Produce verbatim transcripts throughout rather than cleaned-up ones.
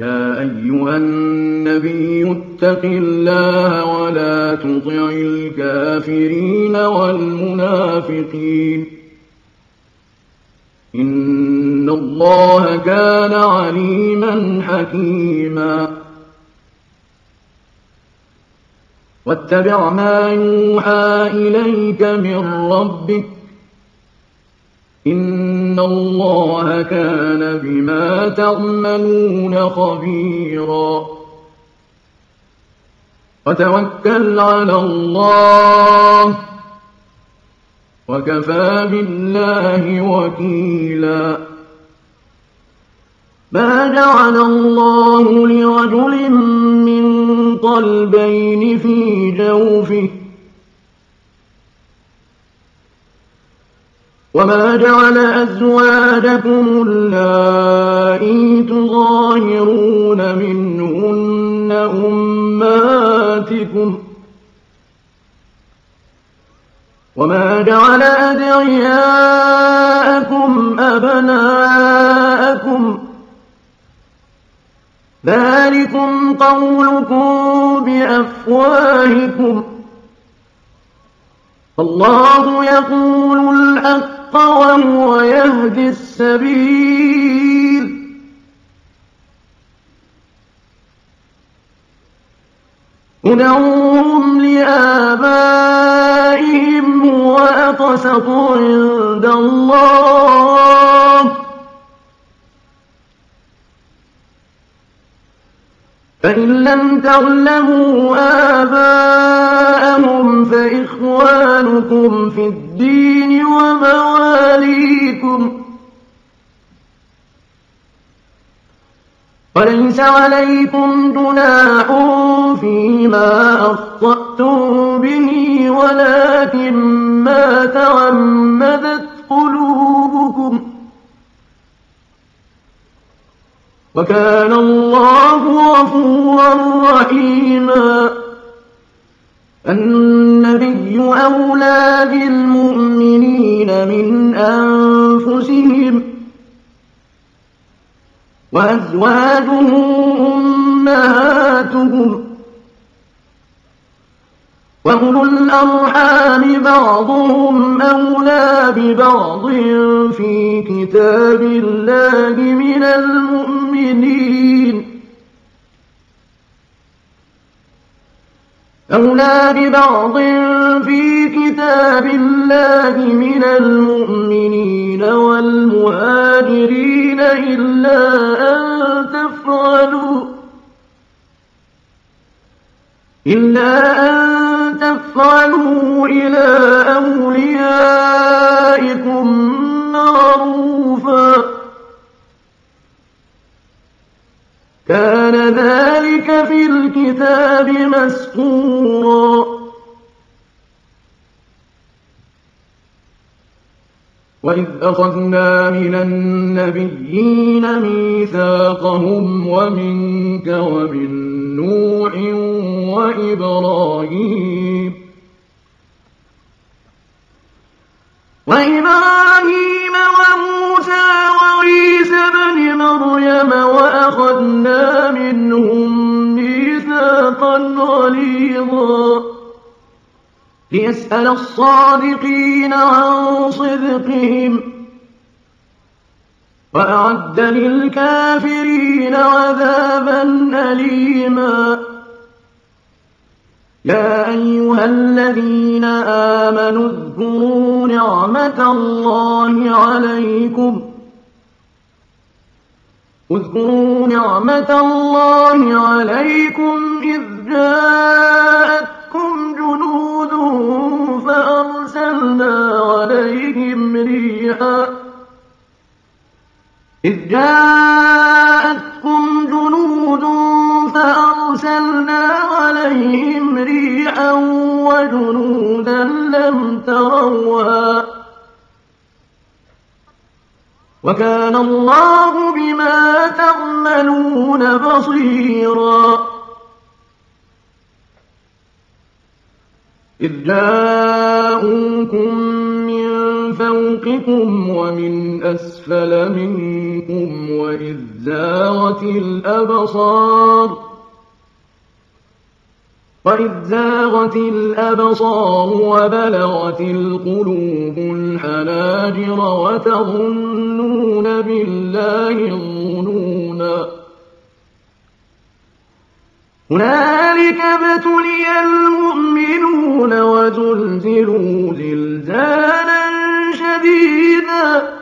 يا أيها النبي اتق الله ولا تطع الكافرين والمنافقين إن الله كان عليما حكيما واتبع ما يوحى إليك من ربك إن الله كان بما تعملون خبيرا وتوكل على الله وكفى بالله وكيلا ما جعل الله لرجل من قلبين في جوفه وما جعل أزواجكم اللائي تظاهرون منهن أمهاتكم وما جعل أدعياءكم أبناءكم ذلكم قولكم بأفواهكم الله يقول الحق وهو يهدي السبيل ادعوهم لآبائهم هو أقسط عند الله فإن لم تعلموا آباءهم فإخوانكم في الدين ومواليكم وليس عليكم جناح فيما أخطأتم به ولكن ما تعمدت قلوبكم وكان الله غفورا رحيما النبي أولى بالمؤمنين من أنفسهم وأزواجه أمهاتهم وأولو الأرحام بعضهم أولى ببعض في كتاب الله من المؤمنين أولى ببعض في كتاب الله من المؤمنين والمهاجرين إلا أن تفعلوا إلا أن تفعلوا إلى أوليائكم معروفا كان ذلك في الكتاب مسطورا وإذ أخذنا من النبيين ميثاقهم ومنك ومن نوح وإبراهيم وإبراهيم وموسى وعيسى بن مريم وأخذنا منهم ميثاقا غليظا ليسأل الصادقين عن صدقهم وأعد للكافرين عذابا أليما يا أيها الذين آمنوا اذكروا نعمة الله عليكم اذكروا نعمة الله عليكم إذ جاءتكم جنود فأرسلنا عليهم ريحا إذ جاءتكم جنود فأرسلنا عليهم ريحا وجنودا لم تروها وكان الله بما تعملون بصيرا إذ جاءوكم من فوقكم ومن أسفل أسفل منكم وإذ زاغت الأبصار وإذ زاغت الأبصار وبلغت القلوب الحناجر وتظنون بالله الظنونا هنالك ابتلي المؤمنون وزلزلوا زلزالا شديدا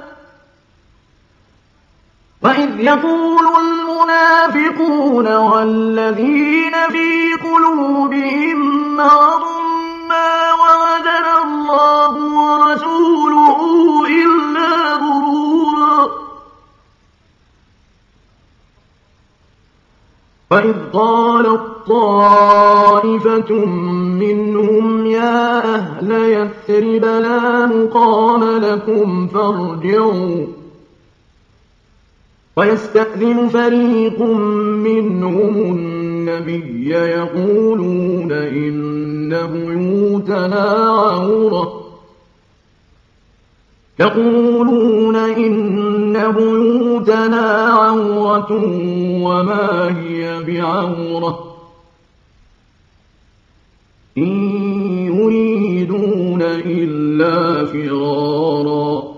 وإذ يقول المنافقون والذين في قلوبهم مرض ما وعدنا الله ورسوله إلا غرورا وإذ قالت طائفة منهم يا أهل يثرب لا مقام لكم فارجعوا ويستأذن فريق منهم النبي يقولون إن بيوتنا عورة يقولون إن بيوتنا عورة وما هي بعورة إن يريدون إلا فرارا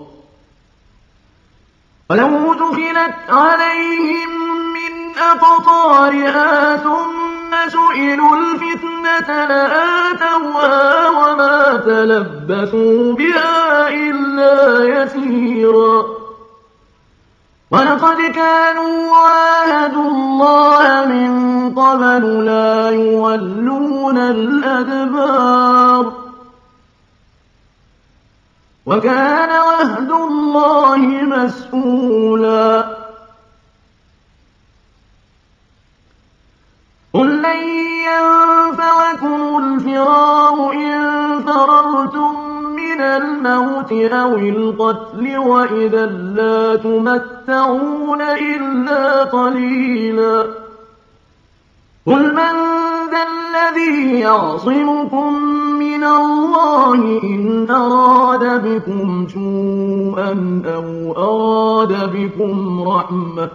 ولو دخلت عليهم من أقطارها ثم سئلوا الفتنة لآتوها وما تلبثوا بها إلا يسيرا ولقد كانوا عاهدوا الله من قبل لا يولون الأدبار وكان عهد الله مسؤولا قل لن ينفعكم الفرار إن فررتم من الموت أو القتل وإذا لا تمتعون إلا قليلا قل من ذا الذي يعصمكم من الله إن أراد بكم سوءا أو أراد بكم رحمة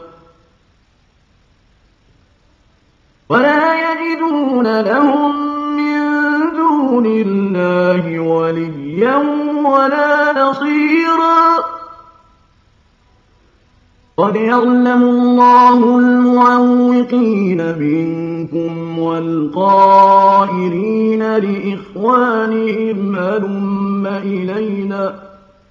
ولا يجدون لهم من دون الله وليا ولا نصيرا قد يعلم الله المعوقين منكم والقائلين لإخوانهم هلم إلينا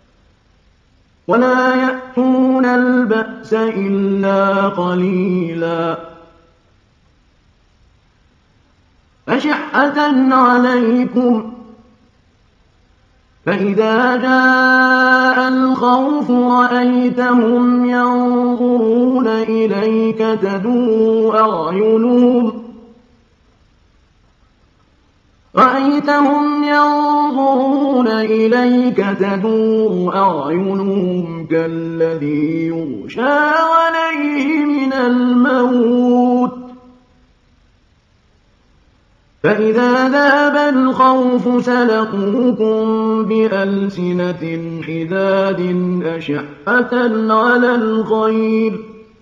ولا يأتون البأس إلا قليلا أشحة عليكم فإذا جاء الخوف رأيتهم ينظرون إليك تدور أعينهم رأيتهم ينظرون إليك تدور أعينهم كالذي يغشى عليه من الموت فإذا ذهب الخوف سلقوكم بألسنة حداد أشحة على الخير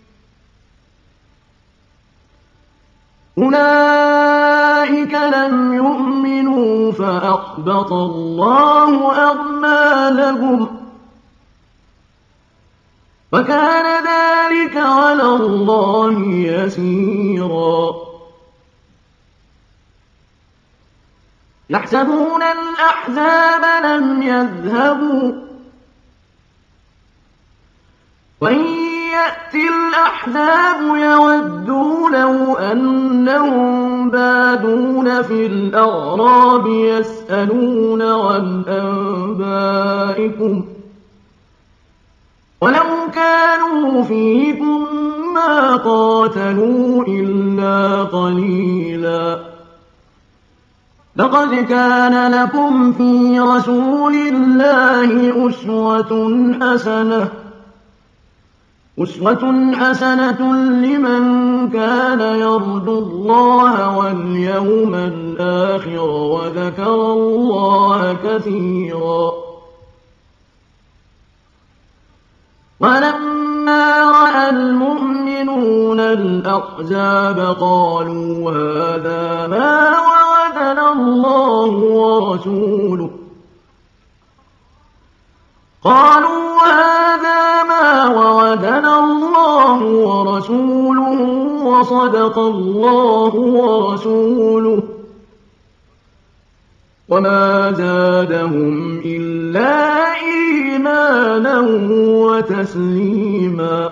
أولئك لم يؤمنوا فأحبط الله أعمالهم وكان ذلك على الله يسيرا يحسبون الأحزاب لم يذهبوا وإن يأتي الأحزاب يودوا لو أنهم بادون في الأعراب يسألون عن أنبائكم ولو كانوا فيكم ما قاتلوا إلا قليلا لقد كان لكم في رسول الله أسوة حسنة أسوة حسنة لمن كان يرجو الله واليوم الآخر وذكر الله كثيرا ولما رأى المؤمنون الأحزاب قالوا هذا ما وعدنا الله ورسوله قالوا هذا ما وعدنا الله ورسوله وصدق الله ورسوله وما زادهم إلا إيمانا وتسليما.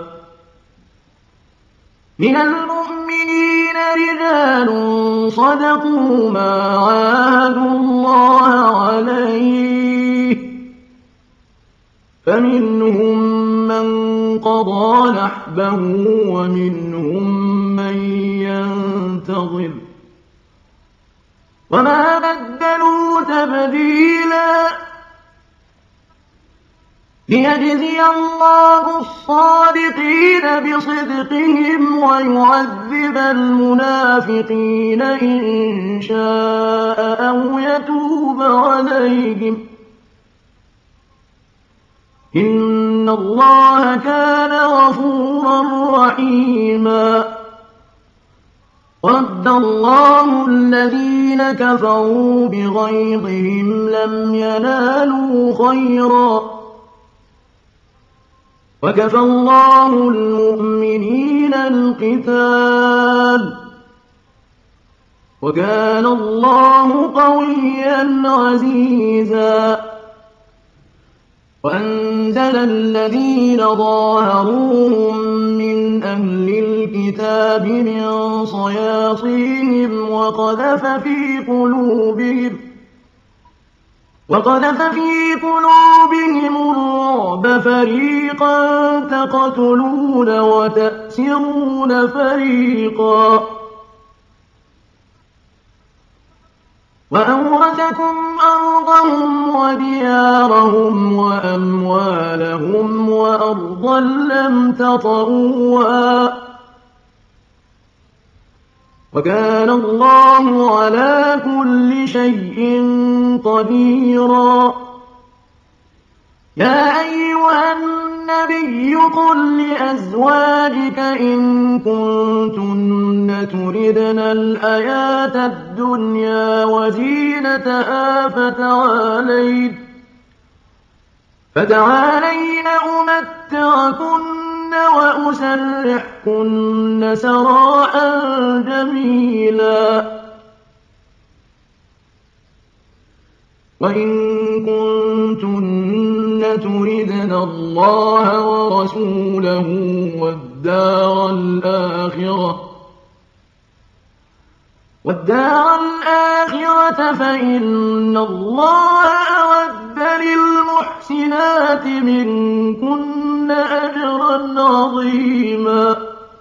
من المؤمنين رجال صدقوا ما عاهدوا الله عليه فمنهم من قضى نحبه ومنهم من ينتظر وما بدلوا تبديلا. ليجزي الله الصادقين بصدقهم ويعذب المنافقين إن شاء أو يتوب عليهم إن الله كان غفورا رحيما. رد الله الذين كفروا بغيظهم لم ينالوا خيرا وكفى الله المؤمنين القتال وكان الله قويا عزيزا. وأنزل الذين ظاهروهم من أهل الكتاب من صياصيهم وقذف في قلوبهم وقذف في قلوبهم الرعب فريقا تقتلون وتأسرون فريقا وأورثكم أرضهم وديارهم وأموالهم وأرضا لم تطئوها وكان الله على كل شيء قديرا. يا أيها النبي قل لأزواجك إن كنتن تردن الحياة الدنيا وزينتها فتعالين فتعالين أمتعكن وأسرحكن سراحا جميلا. وإن كنتن تردن الله ورسوله والدار الآخرة والدار الآخرة فإن الله أعد للمحسنات منكن أجرا عظيما.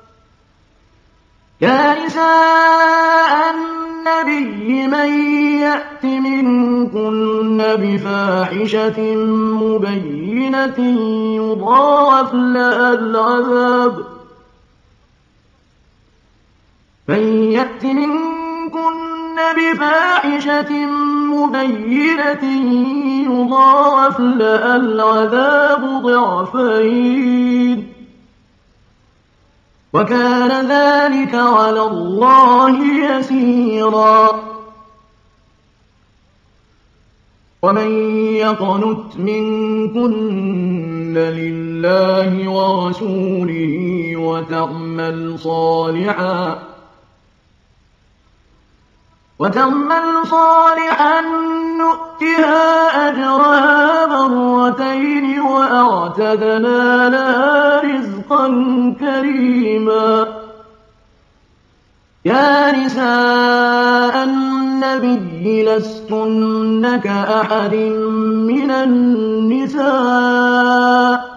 يا نساء النبي من يأت منكن بفاحشة مبينة يضاعف لها العذاب من يأت منكن بفاحشة مبينة يضاعف لها العذاب ضعفين وكان ذلك على الله يسيرا. ومن يقنت منكن لله ورسوله وتعمل صالحا وتعمل صالحا نؤتها أجرها مرتين وأعتدنا لها رزقا كريما. يا نساء النبي لستن كأحد من النساء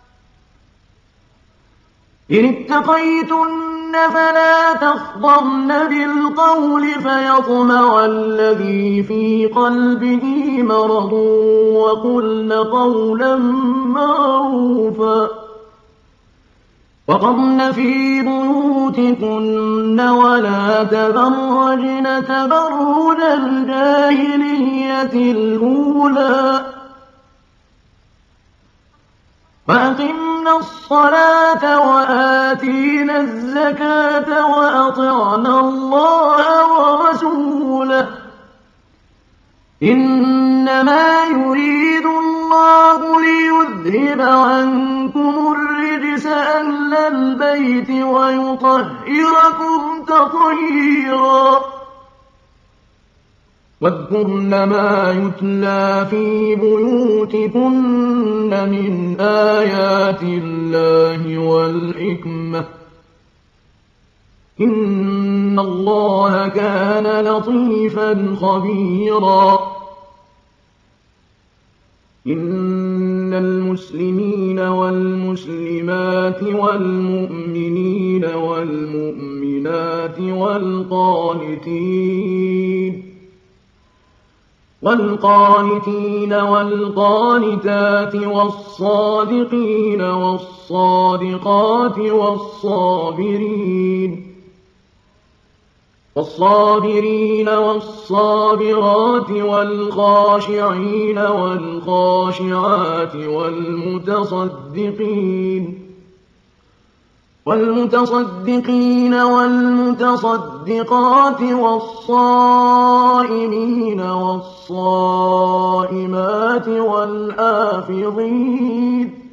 إن اتقيتن فلا تخضرن بالقول فيطمع الذي في قلبه مرض وقلن قولا معروفا وقرن في بيوتكن ولا تبرجن تبرج الجاهلية الأولى وأقمنا الصلاة وآتينا الزكاة وأطعنا الله ورسوله إنما يريد الله ليذهب عنكم الرجس أهل البيت ويطهركم تطهيرا واذكرن ما يتلى في بيوتكن من آيات الله والحكمة إن الله كان لطيفا خبيرا إن المسلمين والمسلمات والمؤمنين والمؤمنات والقانتين والقانتين والقانتات والصادقين والصادقات والصابرين والصابرين والصابرات والخاشعين والخاشعات والمتصدقين والمتصدقين والمتصدقات والصائمين والصائمات والحافظين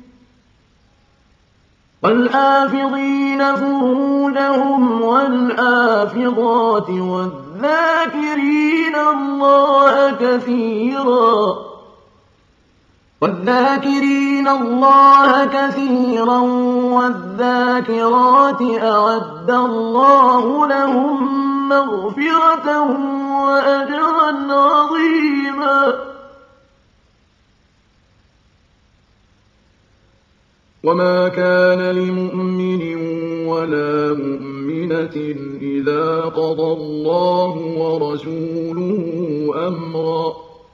والحافظين فروجهم والحافظات والذاكرين الله كثيرا والذاكرين الله كثيرا والذاكرات أعد الله لهم مغفرة وأجرا عظيما وما كان لمؤمن ولا مؤمنة إذا قضى الله ورسوله أمرا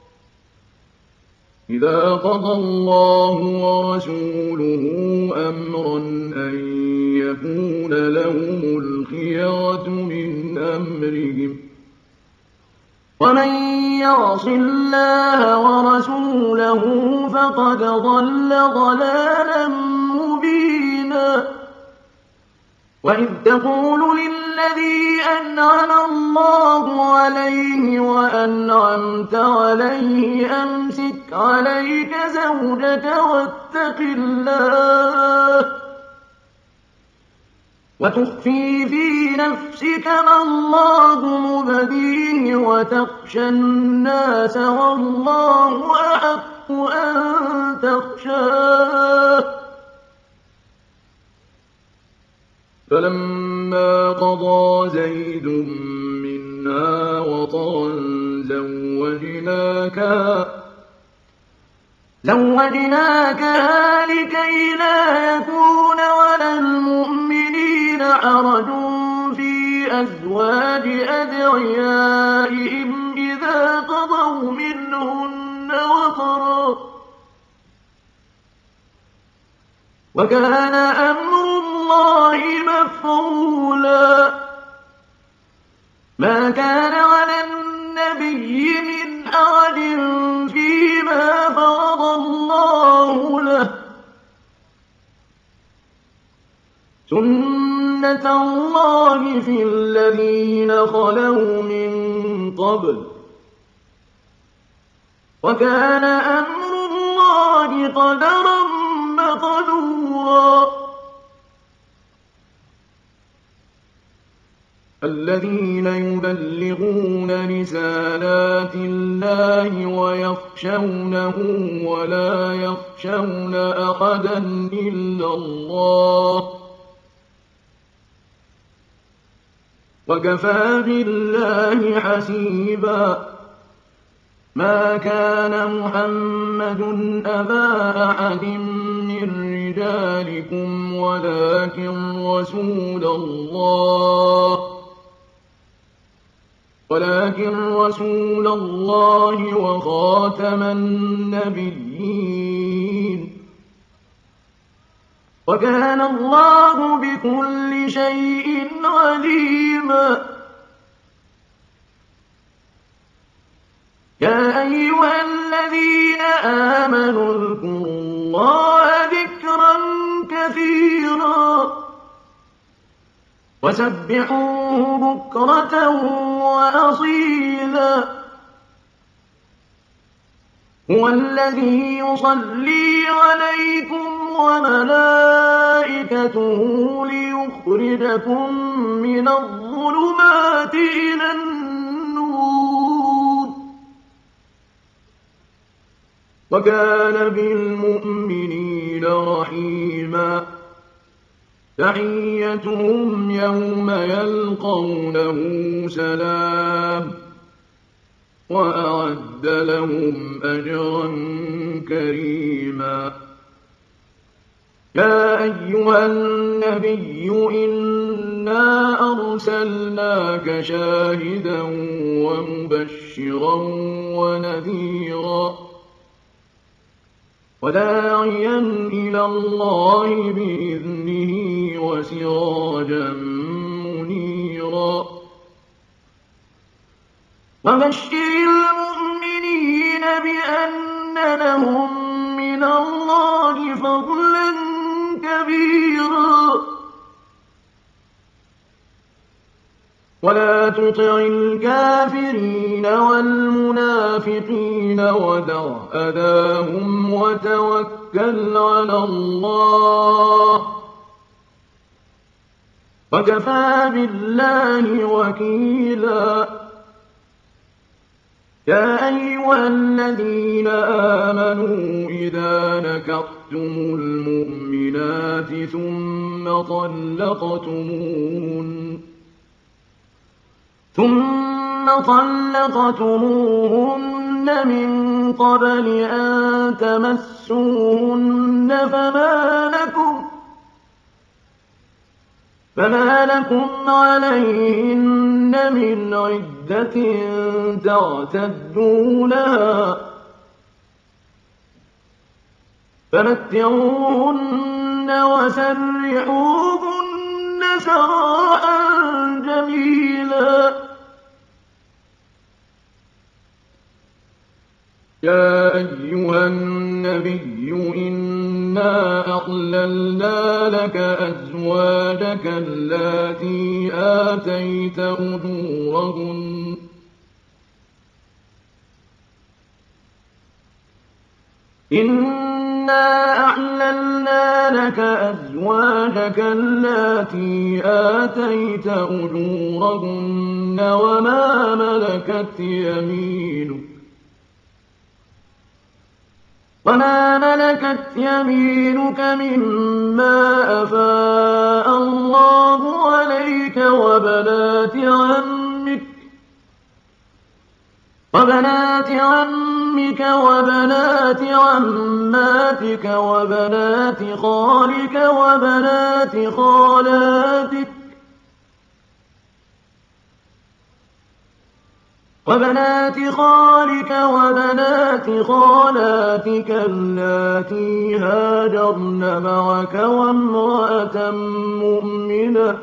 إذا قضى الله ورسوله أمرا أن يكون لهم الخيرة من أمرهم ومن يعص الله ورسوله فقد ضل ضلالا مبينا وإذ تقول للذي أنعم الله عليه وأنعمت عليه أمسك عليك زوجك واتق الله وتخفي في نفسك ما الله مبديه وتخشى الناس والله أحق أن تخشاه فلما قضى زيد منها وطرا زوجناكها زوجناكها لكي لا يكون على المؤمنين حرج في أزواج أدعيائهم إذا قضوا منهن وطرا وكان أمر الله مفعولا ما كان على النبي من أحد فيما فرض الله له سنة الله في الذين خلوا من قبل وكان أمر الله قدرا مقدورا الذين يبلغون رسالات الله ويخشونه ولا يخشون أحدا إلا الله وكفى بالله حسيبا ما كان محمد أبا أحد من رجالكم ولكن رسول الله ولكن رسول الله وخاتم النبيين وكان الله بكل شيء عليما يا أيها الذين آمنوا اذكروا الله ذكرا وسبحوه بكرة وأصيلا هو الذي يصلي عليكم وملائكته ليخرجكم من الظلمات إلى النور وكان بالمؤمنين رحيما تحيتهم يوم يلقونه سلام وأعد لهم أجرا كريما يا أيها النبي إنا أرسلناك شاهدا ومبشرا ونذيرا وداعيا إلى الله بإذنه وسراجا منيرا وبشر المؤمنين بأن لهم من الله فضلا كبيرا ولا تطع الكافرين والمنافقين ودع أذاهم وتوكل على الله وكفى بالله وكيلا يا أيها الذين آمنوا إذا نكحتم المؤمنات ثم طلقتموهن ثم طلقتموهن من قبل أن تمسوهن فما لكم فما لكم عليهن من عدة تعتدونها فمتعوهن وسرحوهن سراحا جميلا يا أيها النبي إنا أحللنا لك أزواجك اللاتي آتيت أجورهن إنا أحللنا لك أزواجك اللاتي آتيت أجورهن وما ملكت يمينك وما ملكت يمينك مما أفاء الله عليك وبنات عمك وبنات عمك وبنات عماتك وبنات خالك وبنات خالاتك وبنات خالك وبنات خالاتك اللاتي هاجرن معك وامرأة مؤمنة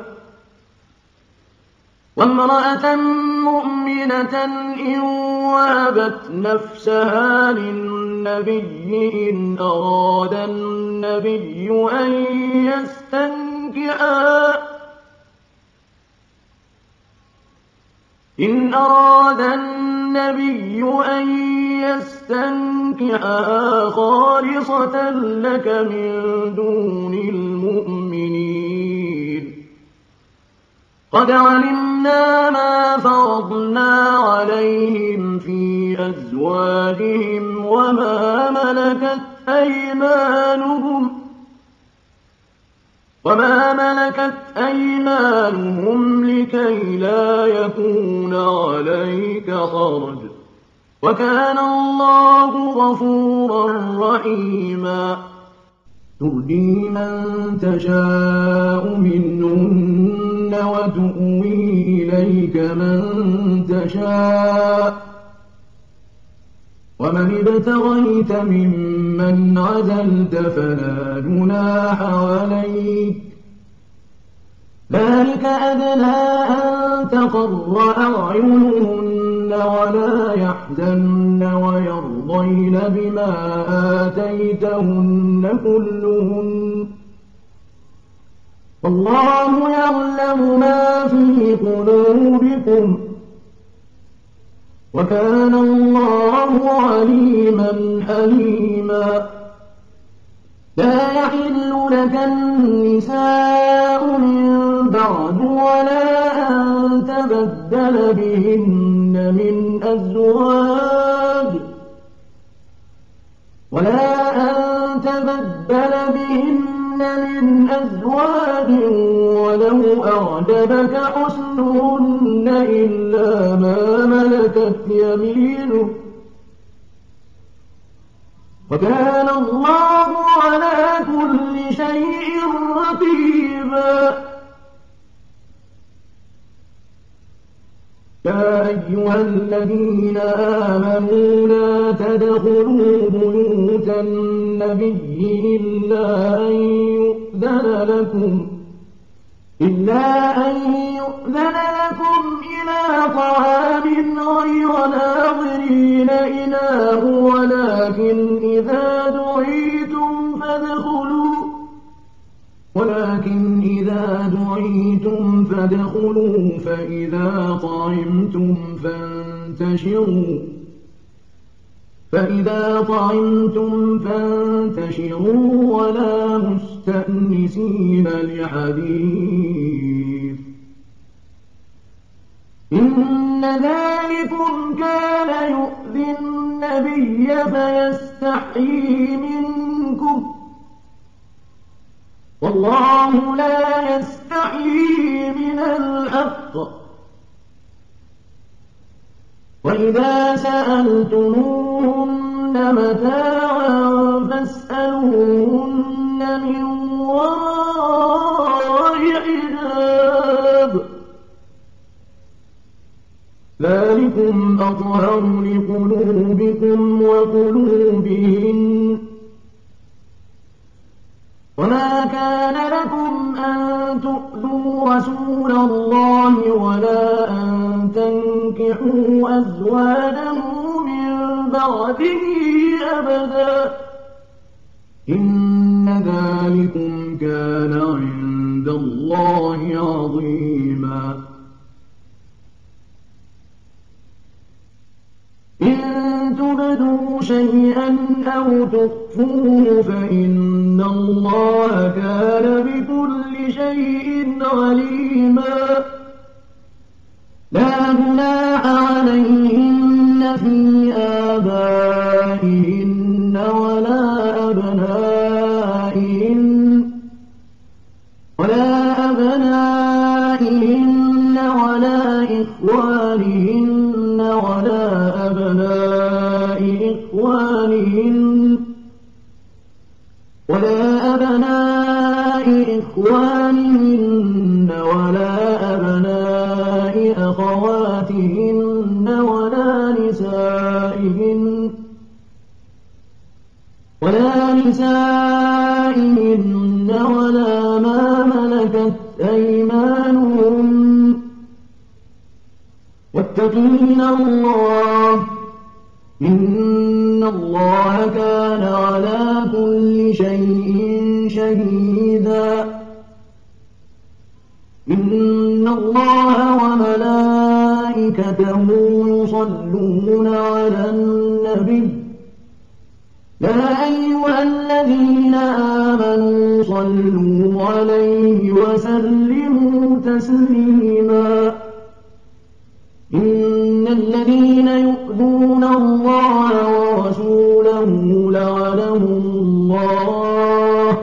وامرأة مؤمنة إن وهبت نفسها للنبي إن أراد النبي أن يستنكحها إن أراد النبي أن يستنكحها خالصة لك من دون المؤمنين قد علمنا ما فرضنا عليهم في أزواجهم وما ملكت أيمانهم وما ملكت أيمانهم لكي لا يكون عليك حرج وكان الله غفورا رحيما ترجي من تشاء منهن وتؤوي إليك من تشاء ومن ابتغيت ممن عزلت فلا جناح عليك ذلك أدنى أن تقر أعينهن ولا يحزن ويرضين بما آتيتهن كلهن والله يعلم ما في قلوبكم وكان الله عليما حليما لا يحل لك النساء من بعد ولا أن تبدل بهن من أزواج ولا أن تبدل بهن من أزواج ولو أعجبك حسنهن إلا ما ملكت يمينك وكان الله على كل شيء رقيبا يا أيها الذين آمنوا لا تدخلوا بيوت النبي إلا أن يؤذن لكم إلا أن يؤذن لكم إلى طعام غير ناظرين إناه ولكن إذا دعيتم فادخلوا ولكن إذا دعيتم فادخلوا فإذا طعمتم فانتشروا فإذا طعمتم فانتشروا ولا مستأنسين لحديث إن ذلكم كان يؤذي النبي فيستحيي منكم والله لا يستحيي من الحق وإذا سألتموهن متاعا فاسألوهن من وراء حجاب ذلكم أطهر لقلوبكم وقلوبهن وما كان لكم أن تؤذوا رسول الله ولا أن تنكحوا أزواجه من بعده أبدا إن ذلكم كان عند الله عظيما إن تبدوا شيئا أو تخفوه فإن الله كان بكل شيء عليما لا جناح عليهن في آبائهن ولا أبنائهن ولا أبنائهن ولا إخوانهن ولا أبناء إخوانهن ولا أبناء إخوانهن ولا أبناء أخواتهن ولا نسائهن ولا نسائهن ولا ما ملكت أيمانهن واتقين الله إن الله كان على كل شيء شهيدا إن الله وملائكته يصلون على النبي يا أيها الذين آمنوا صلوا عليه وسلموا تسليما إن الذين يؤذون الله ورسوله لعنهم الله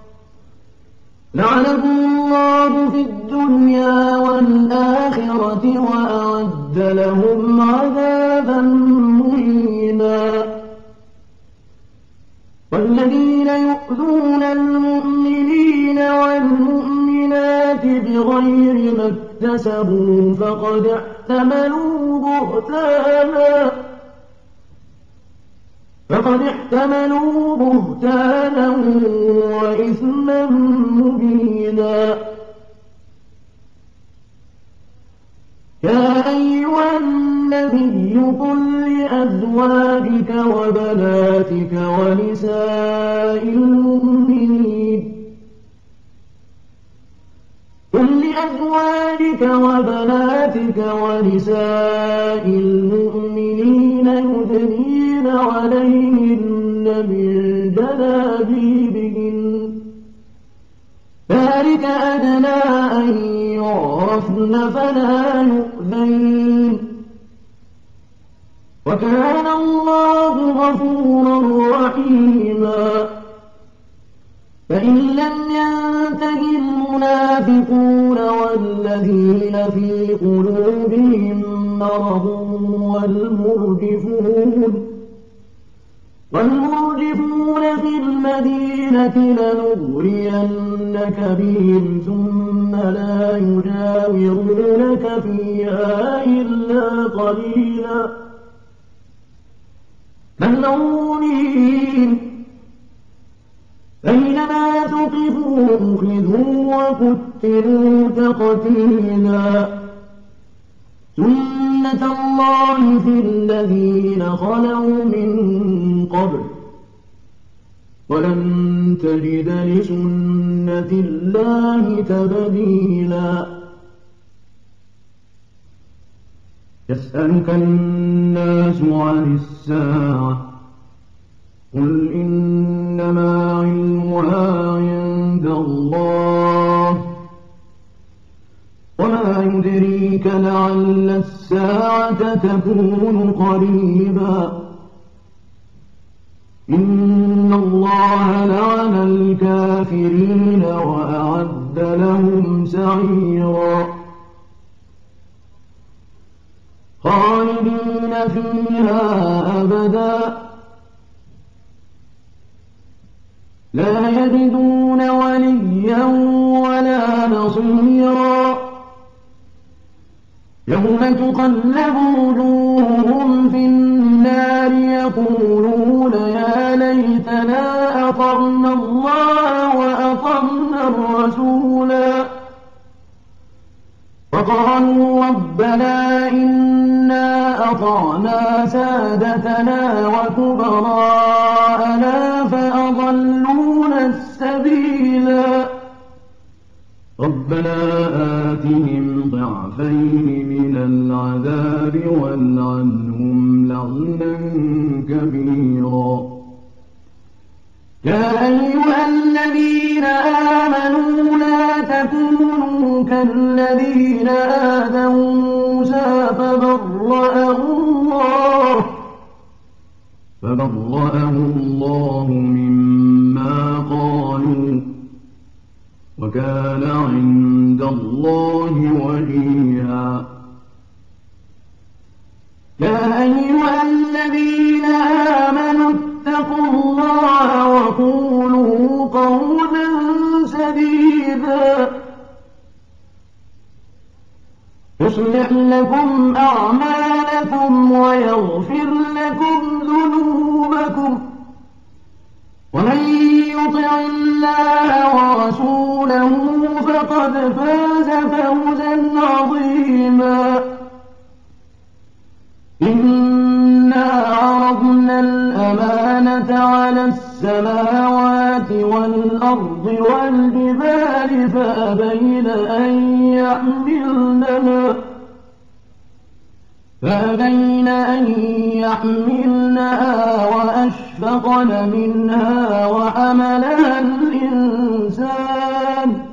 لعنهم الله في الدنيا والآخرة وأعد لهم عذابا مهينا والذين يؤذون المؤمنين والمؤمنات بغير ما اكتسبوا فقد احتملوا بهتانا فقد احتملوا بهتانا وإثما مبينا يا أيها النبي قل لأزواجك وبناتك ونساء المؤمنين أزواجك وبناتك ونساء المؤمنين يدنين عليهن من جلابيبهن ذلك أدنى أن يعرفن فلا يؤذين وكان الله غفورا رحيما فإن لم ينته المنافقون والذين في قلوبهم مرض والمرجفون والمرجفون في المدينة لنغرينك بهم ثم لا يجاورونك فيها إلا قليلا ملعونين أينما ثقفوا أخذوا وقتلوا تقتيلا سنة الله في الذين خلوا من قبل ولن تجد لسنة الله تبديلا يسألك الناس عن الساعة قل إنما علمها عند الله وما يدريك لعل الساعة تكون قريبا إن الله لعن الكافرين وأعد لهم سعيرا خالدين فيها أبدا لا يجدون وليا ولا نصيرا يوم تقلب وجوههم في النار يقولون يا ليتنا أطعنا الله وأطعنا الرسولا وقالوا ربنا إنا أطعنا سادتنا وكبراءنا فأضلونا السبيلا ربنا آتهم ضعفين من العذاب والعنهم لعنا كبيرا يا أيها الذين آمنوا لا تكونوا كالذين آذوا موسى فبرأه الله فبرأه الله مما قالوا وكان عند الله وجيها يا أيها الذين آمنوا اتقوا الله وقولوا قولا سديدا يصلح لكم أعمالكم ويغفر لكم ذنوبكم ومن يطع الله ورسوله فقد فاز فوزا عظيما إنا عرضنا الأمانة على السماوات والأرض والجبال فأبين أن يحملنها فأبين أن يحملنها وأشفقن منها وحملها الإنسان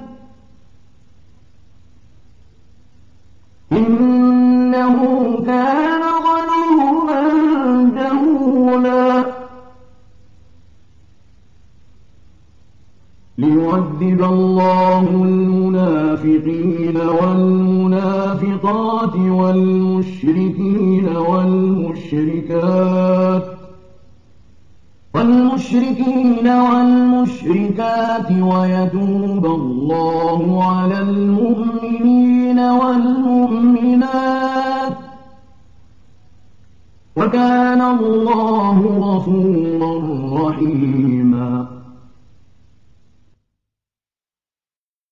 إنه كان ظلوما جهولا ليعذب الله المنافقين والمنافقات والمشركين والمشركات والمشركين والمشركات ويتوب الله على المؤمنين والمؤمنات وكان الله غفورا رحيما